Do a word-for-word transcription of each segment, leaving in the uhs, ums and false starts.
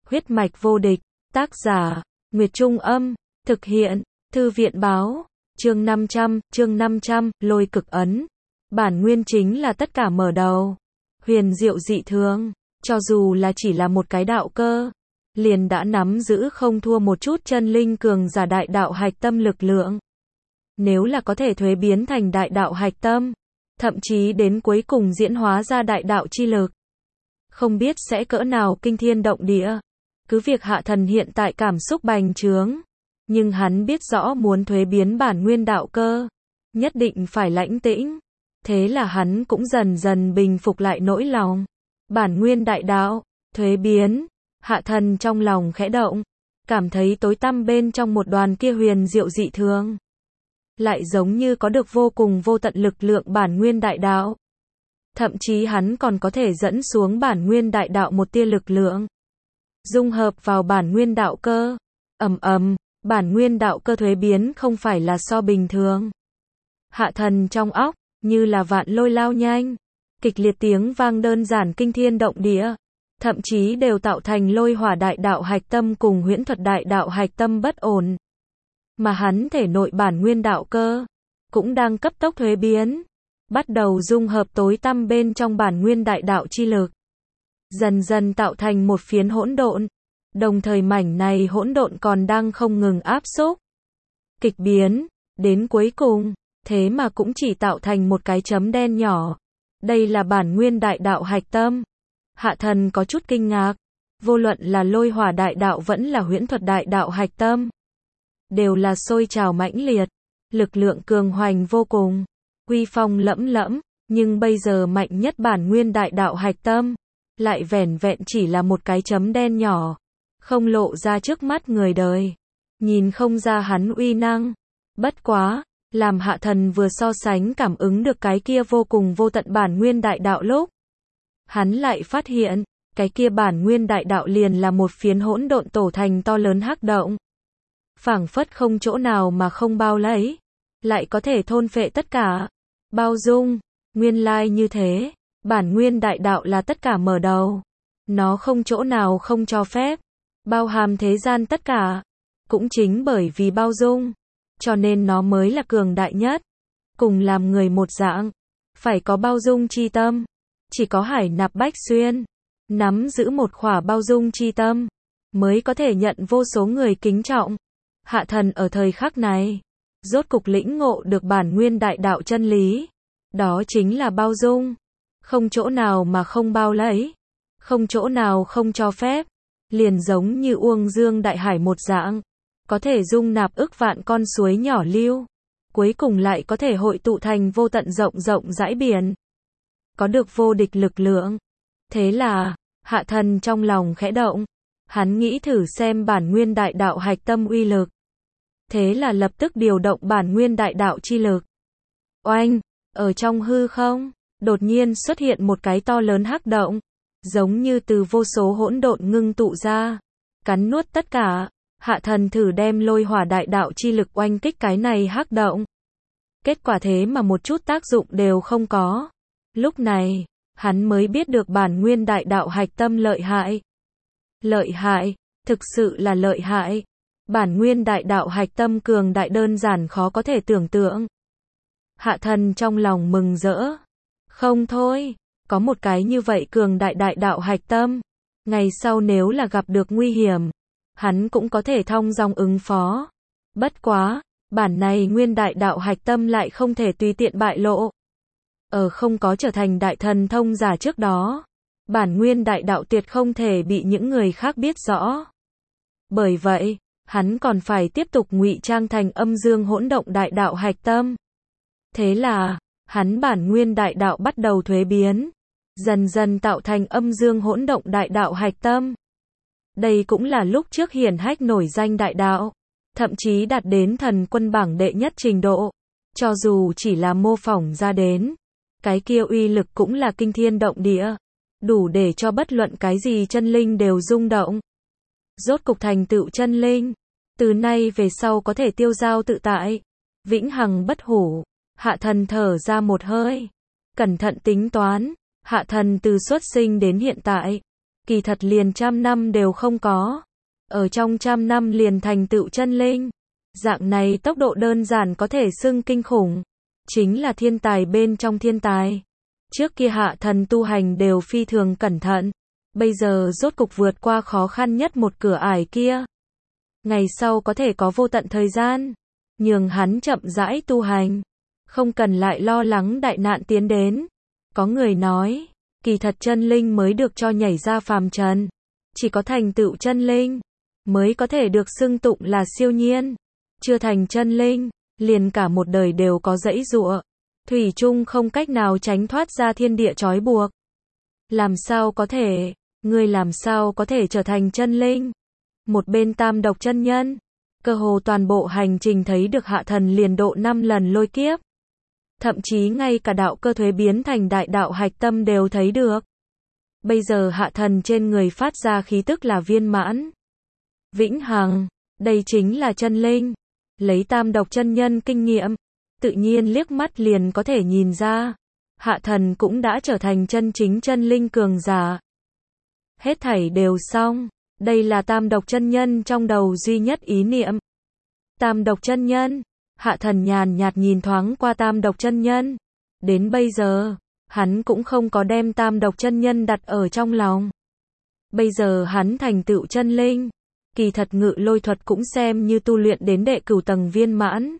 Huyết mạch vô địch, tác giả, Nguyệt Trung Âm, thực hiện, Thư viện Báo, chương năm trăm, chương năm trăm, lôi cực ấn. Bản nguyên chính là tất cả mở đầu. Huyền diệu dị thường, cho dù là chỉ là một cái đạo cơ, liền đã nắm giữ không thua một chút chân linh cường giả đại đạo hạch tâm lực lượng. Nếu là có thể thuế biến thành đại đạo hạch tâm, thậm chí đến cuối cùng diễn hóa ra đại đạo chi lực, không biết sẽ cỡ nào kinh thiên động địa. Cứ việc Hạ Thần hiện tại cảm xúc bành trướng, nhưng hắn biết rõ muốn thuế biến bản nguyên đạo cơ, nhất định phải lãnh tĩnh. Thế là hắn cũng dần dần bình phục lại nỗi lòng. Bản nguyên đại đạo, thuế biến, Hạ Thần trong lòng khẽ động, cảm thấy tối tăm bên trong một đoàn kia huyền diệu dị thường, lại giống như có được vô cùng vô tận lực lượng bản nguyên đại đạo. Thậm chí hắn còn có thể dẫn xuống bản nguyên đại đạo một tia lực lượng, dung hợp vào bản nguyên đạo cơ. Ầm ầm, bản nguyên đạo cơ thuế biến không phải là so bình thường. Hạ Thần trong óc, như là vạn lôi lao nhanh, kịch liệt tiếng vang đơn giản kinh thiên động địa, thậm chí đều tạo thành lôi hỏa đại đạo hạch tâm cùng huyễn thuật đại đạo hạch tâm bất ổn. Mà hắn thể nội bản nguyên đạo cơ, cũng đang cấp tốc thuế biến, bắt đầu dung hợp tối tăm bên trong bản nguyên đại đạo chi lực, dần dần tạo thành một phiến hỗn độn. Đồng thời mảnh này hỗn độn còn đang không ngừng áp xúc, kịch biến, đến cuối cùng, thế mà cũng chỉ tạo thành một cái chấm đen nhỏ. Đây là bản nguyên đại đạo hạch tâm. Hạ Thần có chút kinh ngạc, vô luận là lôi hỏa đại đạo vẫn là huyễn thuật đại đạo hạch tâm, đều là sôi trào mãnh liệt, lực lượng cường hoành vô cùng, uy phong lẫm lẫm, nhưng bây giờ mạnh nhất bản nguyên đại đạo hạch tâm, lại vẻn vẹn chỉ là một cái chấm đen nhỏ, không lộ ra trước mắt người đời, nhìn không ra hắn uy năng. Bất quá, làm Hạ Thần vừa so sánh cảm ứng được cái kia vô cùng vô tận bản nguyên đại đạo lúc, hắn lại phát hiện, cái kia bản nguyên đại đạo liền là một phiến hỗn độn tổ thành to lớn hắc động, phảng phất không chỗ nào mà không bao lấy, lại có thể thôn phệ tất cả, bao dung. Nguyên lai như thế, bản nguyên đại đạo là tất cả mở đầu, nó không chỗ nào không cho phép, bao hàm thế gian tất cả. Cũng chính bởi vì bao dung, cho nên nó mới là cường đại nhất. Cùng làm người một dạng, phải có bao dung chi tâm. Chỉ có Hải Nạp Bách Xuyên nắm giữ một khỏa bao dung chi tâm, mới có thể nhận vô số người kính trọng. Hạ Thần ở thời khắc này, rốt cục lĩnh ngộ được bản nguyên đại đạo chân lý. Đó chính là bao dung, không chỗ nào mà không bao lấy, không chỗ nào không cho phép. Liền giống như uông dương đại hải một dạng, có thể dung nạp ức vạn con suối nhỏ lưu, cuối cùng lại có thể hội tụ thành vô tận rộng rộng dãi biển, có được vô địch lực lượng. Thế là, Hạ Thần trong lòng khẽ động, hắn nghĩ thử xem bản nguyên đại đạo hạch tâm uy lực. Thế là lập tức điều động bản nguyên đại đạo chi lực. Oanh, ở trong hư không, đột nhiên xuất hiện một cái to lớn hắc động, giống như từ vô số hỗn độn ngưng tụ ra, cắn nuốt tất cả. Hạ Thần thử đem lôi hỏa đại đạo chi lực oanh kích cái này hắc động. Kết quả thế mà một chút tác dụng đều không có. Lúc này, hắn mới biết được bản nguyên đại đạo hạch tâm lợi hại. Lợi hại, thực sự là lợi hại. Bản nguyên đại đạo hạch tâm cường đại đơn giản khó có thể tưởng tượng. Hạ Thần trong lòng mừng rỡ. Không thôi, có một cái như vậy cường đại đại đạo hạch tâm, ngày sau nếu là gặp được nguy hiểm, hắn cũng có thể thong dong ứng phó. Bất quá, bản này nguyên đại đạo hạch tâm lại không thể tùy tiện bại lộ. Ở không có trở thành đại thần thông giả trước đó, bản nguyên đại đạo tuyệt không thể bị những người khác biết rõ. Bởi vậy, hắn còn phải tiếp tục ngụy trang thành âm dương hỗn động đại đạo hạch tâm. Thế là, hắn bản nguyên đại đạo bắt đầu thuế biến, dần dần tạo thành âm dương hỗn động đại đạo hạch tâm. Đây cũng là lúc trước hiển hách nổi danh đại đạo, thậm chí đạt đến thần quân bảng đệ nhất trình độ. Cho dù chỉ là mô phỏng ra đến, cái kia uy lực cũng là kinh thiên động địa, đủ để cho bất luận cái gì chân linh đều rung động. Rốt cục thành tựu chân linh, từ nay về sau có thể tiêu dao tự tại, vĩnh hằng bất hủ. Hạ Thần thở ra một hơi, cẩn thận tính toán. Hạ Thần từ xuất sinh đến hiện tại, kỳ thật liền trăm năm đều không có. Ở trong trăm năm liền thành tựu chân linh. Dạng này tốc độ đơn giản có thể xưng kinh khủng. Chính là thiên tài bên trong thiên tài. Trước kia hạ thần tu hành đều phi thường cẩn thận. Bây giờ rốt cục vượt qua khó khăn nhất một cửa ải kia. Ngày sau có thể có vô tận thời gian. Nhường hắn chậm rãi tu hành. Không cần lại lo lắng đại nạn tiến đến. Có người nói, kỳ thật chân linh mới được cho nhảy ra phàm trần. Chỉ có thành tựu chân linh, mới có thể được xưng tụng là siêu nhiên. Chưa thành chân linh, liền cả một đời đều có dãy giụa. Thủy chung không cách nào tránh thoát ra thiên địa trói buộc. Làm sao có thể, ngươi làm sao có thể trở thành chân linh? Một bên tam độc chân nhân, cơ hồ toàn bộ hành trình thấy được hạ thần liền độ năm lần lôi kiếp. Thậm chí ngay cả đạo cơ thuế biến thành đại đạo hạch tâm đều thấy được. Bây giờ hạ thần trên người phát ra khí tức là viên mãn. Vĩnh hằng, đây chính là chân linh. Lấy tam độc chân nhân kinh nghiệm, tự nhiên liếc mắt liền có thể nhìn ra. Hạ thần cũng đã trở thành chân chính chân linh cường giả. Hết thảy đều xong. Đây là tam độc chân nhân trong đầu duy nhất ý niệm. Tam độc chân nhân. Hạ thần nhàn nhạt nhìn thoáng qua tam độc chân nhân. Đến bây giờ, hắn cũng không có đem tam độc chân nhân đặt ở trong lòng. Bây giờ hắn thành tựu chân linh. Kỳ thật ngự lôi thuật cũng xem như tu luyện đến đệ cửu tầng viên mãn.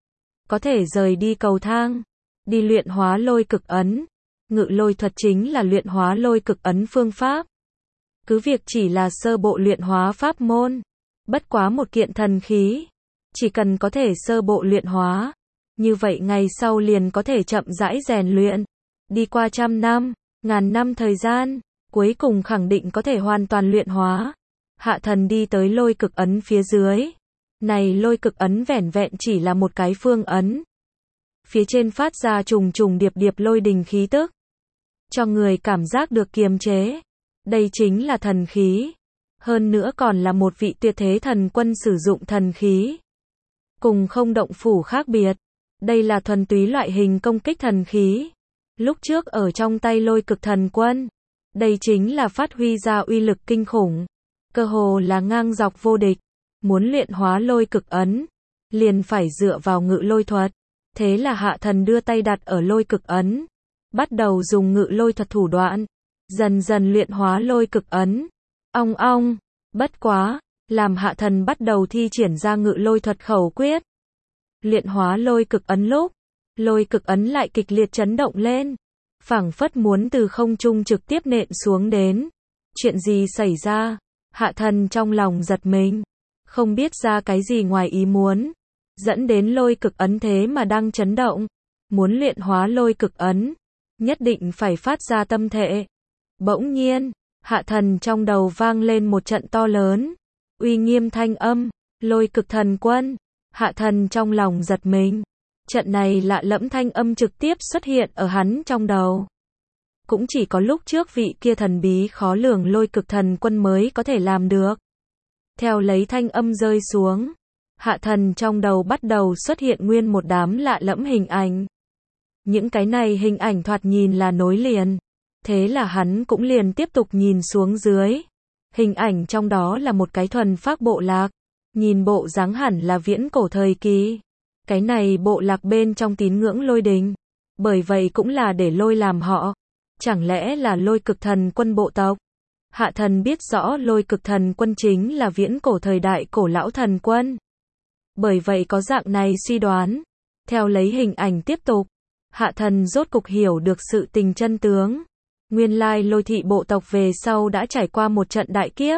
Có thể rời đi cầu thang. Đi luyện hóa lôi cực ấn. Ngự lôi thuật chính là luyện hóa lôi cực ấn phương pháp. Cứ việc chỉ là sơ bộ luyện hóa pháp môn. Bất quá một kiện thần khí. Chỉ cần có thể sơ bộ luyện hóa. Như vậy ngày sau liền có thể chậm rãi rèn luyện. Đi qua trăm năm, ngàn năm thời gian. Cuối cùng khẳng định có thể hoàn toàn luyện hóa. Hạ thần đi tới lôi cực ấn phía dưới. Này lôi cực ấn vẻn vẹn chỉ là một cái phương ấn. Phía trên phát ra trùng trùng điệp điệp lôi đình khí tức. Cho người cảm giác được kiềm chế. Đây chính là thần khí. Hơn nữa còn là một vị tuyệt thế thần quân sử dụng thần khí. Cùng không động phủ khác biệt. Đây là thuần túy loại hình công kích thần khí. Lúc trước ở trong tay lôi cực thần quân. Đây chính là phát huy ra uy lực kinh khủng. Cơ hồ là ngang dọc vô địch. Muốn luyện hóa lôi cực ấn. Liền phải dựa vào ngự lôi thuật. Thế là hạ thần đưa tay đặt ở lôi cực ấn. Bắt đầu dùng ngự lôi thuật thủ đoạn. Dần dần luyện hóa lôi cực ấn. Ong ong. Bất quá. Làm hạ thần bắt đầu thi triển ra ngự lôi thuật khẩu quyết. Luyện hóa lôi cực ấn lúc. Lôi cực ấn lại kịch liệt chấn động lên. Phảng phất muốn từ không trung trực tiếp nện xuống đến. Chuyện gì xảy ra? Hạ thần trong lòng giật mình. Không biết ra cái gì ngoài ý muốn. Dẫn đến lôi cực ấn thế mà đang chấn động. Muốn luyện hóa lôi cực ấn. Nhất định phải phát ra tâm thể. Bỗng nhiên, hạ thần trong đầu vang lên một trận to lớn. Uy nghiêm thanh âm. Lôi cực thần quân. Hạ thần trong lòng giật mình. Trận này lạ lẫm thanh âm trực tiếp xuất hiện ở hắn trong đầu. Cũng chỉ có lúc trước vị kia thần bí khó lường lôi cực thần quân mới có thể làm được. Theo lấy thanh âm rơi xuống. Hạ thần trong đầu bắt đầu xuất hiện nguyên một đám lạ lẫm hình ảnh. Những cái này hình ảnh thoạt nhìn là nối liền. Thế là hắn cũng liền tiếp tục nhìn xuống dưới. Hình ảnh trong đó là một cái thuần phác bộ lạc. Nhìn bộ dáng hẳn là viễn cổ thời kỳ. Cái này bộ lạc bên trong tín ngưỡng lôi đình. Bởi vậy cũng là để lôi làm họ. Chẳng lẽ là lôi cực thần quân bộ tộc? Hạ thần biết rõ lôi cực thần quân chính là viễn cổ thời đại cổ lão thần quân. Bởi vậy có dạng này suy đoán. Theo lấy hình ảnh tiếp tục. Hạ thần rốt cục hiểu được sự tình chân tướng. Nguyên lai lôi thị bộ tộc về sau đã trải qua một trận đại kiếp.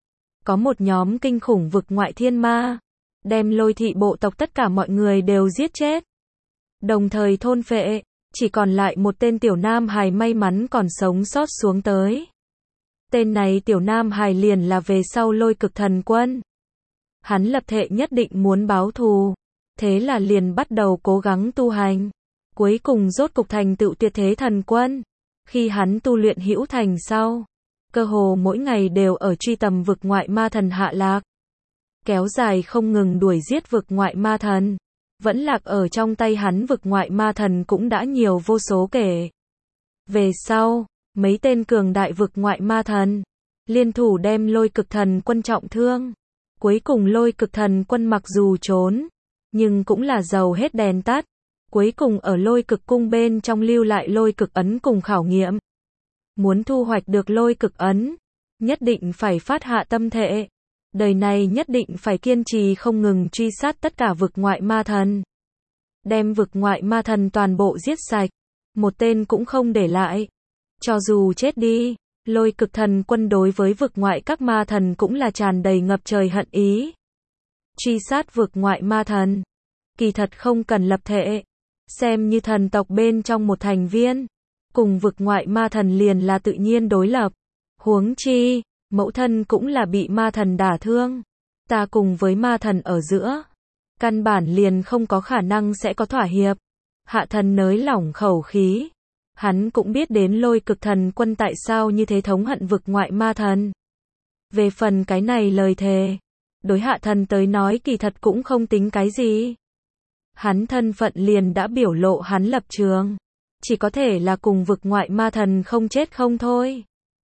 Có một nhóm kinh khủng vực ngoại thiên ma. Đem lôi thị bộ tộc tất cả mọi người đều giết chết. Đồng thời thôn phệ. Chỉ còn lại một tên tiểu nam hài may mắn còn sống sót xuống tới. Tên này tiểu nam hài liền là về sau lôi cực thần quân. Hắn lập thệ nhất định muốn báo thù. Thế là liền bắt đầu cố gắng tu hành. Cuối cùng rốt cục thành tựu tuyệt thế thần quân. Khi hắn tu luyện hữu thành sau. Cơ hồ mỗi ngày đều ở truy tầm vực ngoại ma thần hạ lạc. Kéo dài không ngừng đuổi giết vực ngoại ma thần. Vẫn lạc ở trong tay hắn vực ngoại ma thần cũng đã nhiều vô số kể. Về sau, mấy tên cường đại vực ngoại ma thần. liên thủ đem lôi cực thần quân trọng thương. Cuối cùng lôi cực thần quân mặc dù trốn, nhưng cũng là dầu hết đèn tắt. Cuối cùng ở lôi cực cung bên trong lưu lại lôi cực ấn cùng khảo nghiệm. Muốn thu hoạch được lôi cực ấn, nhất định phải phát hạ tâm thể. Đời này nhất định phải kiên trì không ngừng truy sát tất cả vực ngoại ma thần. Đem vực ngoại ma thần toàn bộ giết sạch, một tên cũng không để lại. Cho dù chết đi, lôi cực thần quân đối với vực ngoại các ma thần cũng là tràn đầy ngập trời hận ý. Truy sát vực ngoại ma thần, kỳ thật không cần lập thể, xem như thần tộc bên trong một thành viên, cùng vực ngoại ma thần liền là tự nhiên đối lập. Huống chi, mẫu thân cũng là bị ma thần đả thương, ta cùng với ma thần ở giữa, căn bản liền không có khả năng sẽ có thỏa hiệp. Hạ thần nới lỏng khẩu khí, hắn cũng biết đến lôi cực thần quân tại sao như thế thống hận vực ngoại ma thần. Về phần cái này lời thề, đối hạ thần tới nói kỳ thật cũng không tính cái gì. Hắn thân phận liền đã biểu lộ hắn lập trường, chỉ có thể là cùng vực ngoại ma thần không chết không thôi.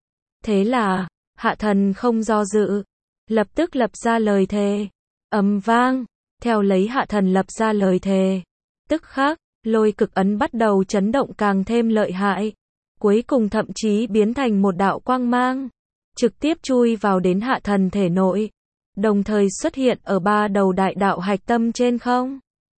Thế là, hạ thần không do dự, lập tức lập ra lời thề. Ầm vang, theo lấy hạ thần lập ra lời thề, tức khắc, lôi cực ấn bắt đầu chấn động càng thêm lợi hại, cuối cùng thậm chí biến thành một đạo quang mang, trực tiếp chui vào đến hạ thần thể nội, đồng thời xuất hiện ở ba đầu đại đạo hạch tâm trên không.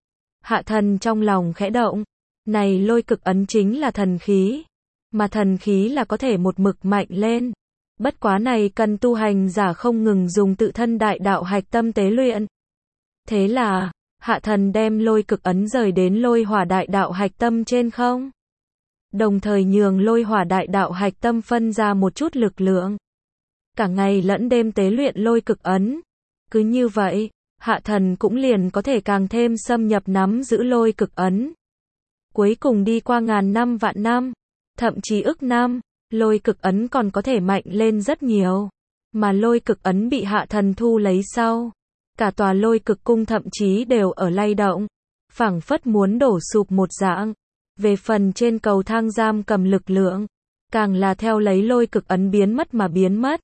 Hạ thần trong lòng khẽ động, này lôi cực ấn chính là thần khí, mà thần khí là có thể một mực mạnh lên. Bất quá này cần tu hành giả không ngừng dùng tự thân đại đạo hạch tâm tế luyện. Thế là, hạ thần đem lôi cực ấn rời đến lôi hỏa đại đạo hạch tâm trên không. Đồng thời nhường lôi hỏa đại đạo hạch tâm phân ra một chút lực lượng. Cả ngày lẫn đêm tế luyện lôi cực ấn. Cứ như vậy, hạ thần cũng liền có thể càng thêm xâm nhập nắm giữ lôi cực ấn. Cuối cùng đi qua ngàn năm vạn năm, thậm chí ức năm, lôi cực ấn còn có thể mạnh lên rất nhiều. Mà lôi cực ấn bị hạ thần thu lấy sau, cả tòa lôi cực cung thậm chí đều ở lay động, phảng phất muốn đổ sụp một dạng. Về phần trên cầu thang giam cầm lực lượng, càng là theo lấy lôi cực ấn biến mất mà biến mất.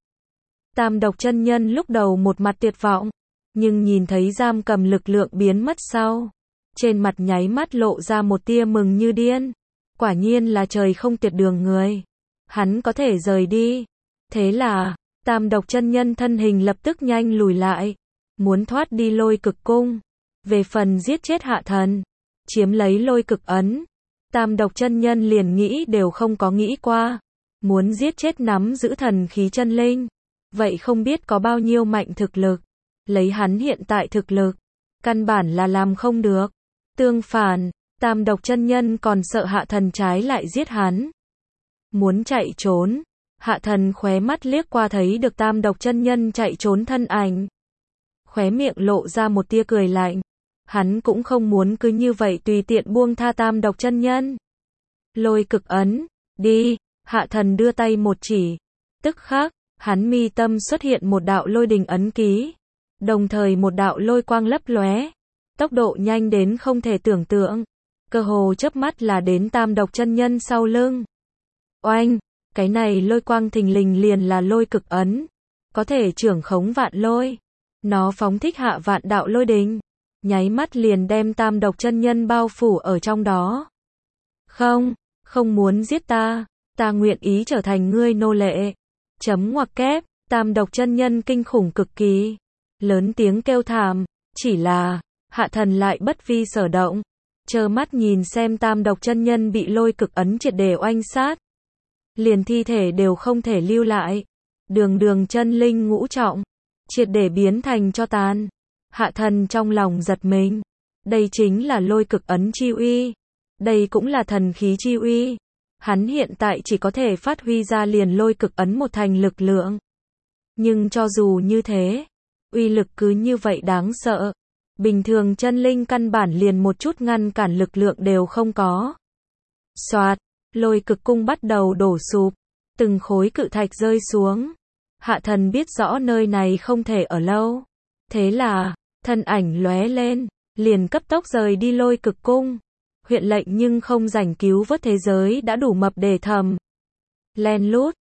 Tam độc chân nhân lúc đầu một mặt tuyệt vọng, nhưng nhìn thấy giam cầm lực lượng biến mất sau, trên mặt nháy mắt lộ ra một tia mừng như điên. Quả nhiên là trời không tuyệt đường người, hắn có thể rời đi. Thế là, tam độc chân nhân thân hình lập tức nhanh lùi lại, muốn thoát đi lôi cực cung. Về phần giết chết hạ thần, chiếm lấy lôi cực ấn, tam độc chân nhân liền nghĩ đều không có nghĩ qua. Muốn giết chết nắm giữ thần khí chân linh, vậy không biết có bao nhiêu mạnh thực lực. Lấy hắn hiện tại thực lực, căn bản là làm không được. Tương phản, tam độc chân nhân còn sợ hạ thần trái lại giết hắn. Muốn chạy trốn, hạ thần khóe mắt liếc qua thấy được tam độc chân nhân chạy trốn thân ảnh. Khóe miệng lộ ra một tia cười lạnh. Hắn cũng không muốn cứ như vậy tùy tiện buông tha tam độc chân nhân. Lôi cực ấn, đi, hạ thần đưa tay một chỉ. Tức khắc, hắn mi tâm xuất hiện một đạo lôi đình ấn ký. Đồng thời một đạo lôi quang lấp lóe, tốc độ nhanh đến không thể tưởng tượng, cơ hồ chớp mắt là đến tam độc chân nhân sau lưng. Oanh, cái này lôi quang thình lình liền là lôi cực ấn, có thể trưởng khống vạn lôi. Nó phóng thích hạ vạn đạo lôi đình, nháy mắt liền đem tam độc chân nhân bao phủ ở trong đó. Không, không muốn giết ta, ta nguyện ý trở thành ngươi nô lệ. Chấm ngoặc kép, tam độc chân nhân kinh khủng cực kỳ. Lớn tiếng kêu thảm, chỉ là, hạ thần lại bất vi sở động, trơ mắt nhìn xem tam độc chân nhân bị lôi cực ấn triệt để oanh sát. Liền thi thể đều không thể lưu lại, đường đường chân linh ngũ trọng, triệt để biến thành cho tàn. Hạ thần trong lòng giật mình, đây chính là lôi cực ấn chi uy, đây cũng là thần khí chi uy. Hắn hiện tại chỉ có thể phát huy ra liền lôi cực ấn một thành lực lượng. Nhưng cho dù như thế, uy lực cứ như vậy đáng sợ. Bình thường chân linh căn bản liền một chút ngăn cản lực lượng đều không có. Soạt, lôi cực cung bắt đầu đổ sụp, từng khối cự thạch rơi xuống. Hạ thần biết rõ nơi này không thể ở lâu. Thế là, thân ảnh lóe lên, liền cấp tốc rời đi lôi cực cung. Huyện lệnh nhưng không rảnh cứu vớt thế giới đã đủ mập để thầm. Len lút,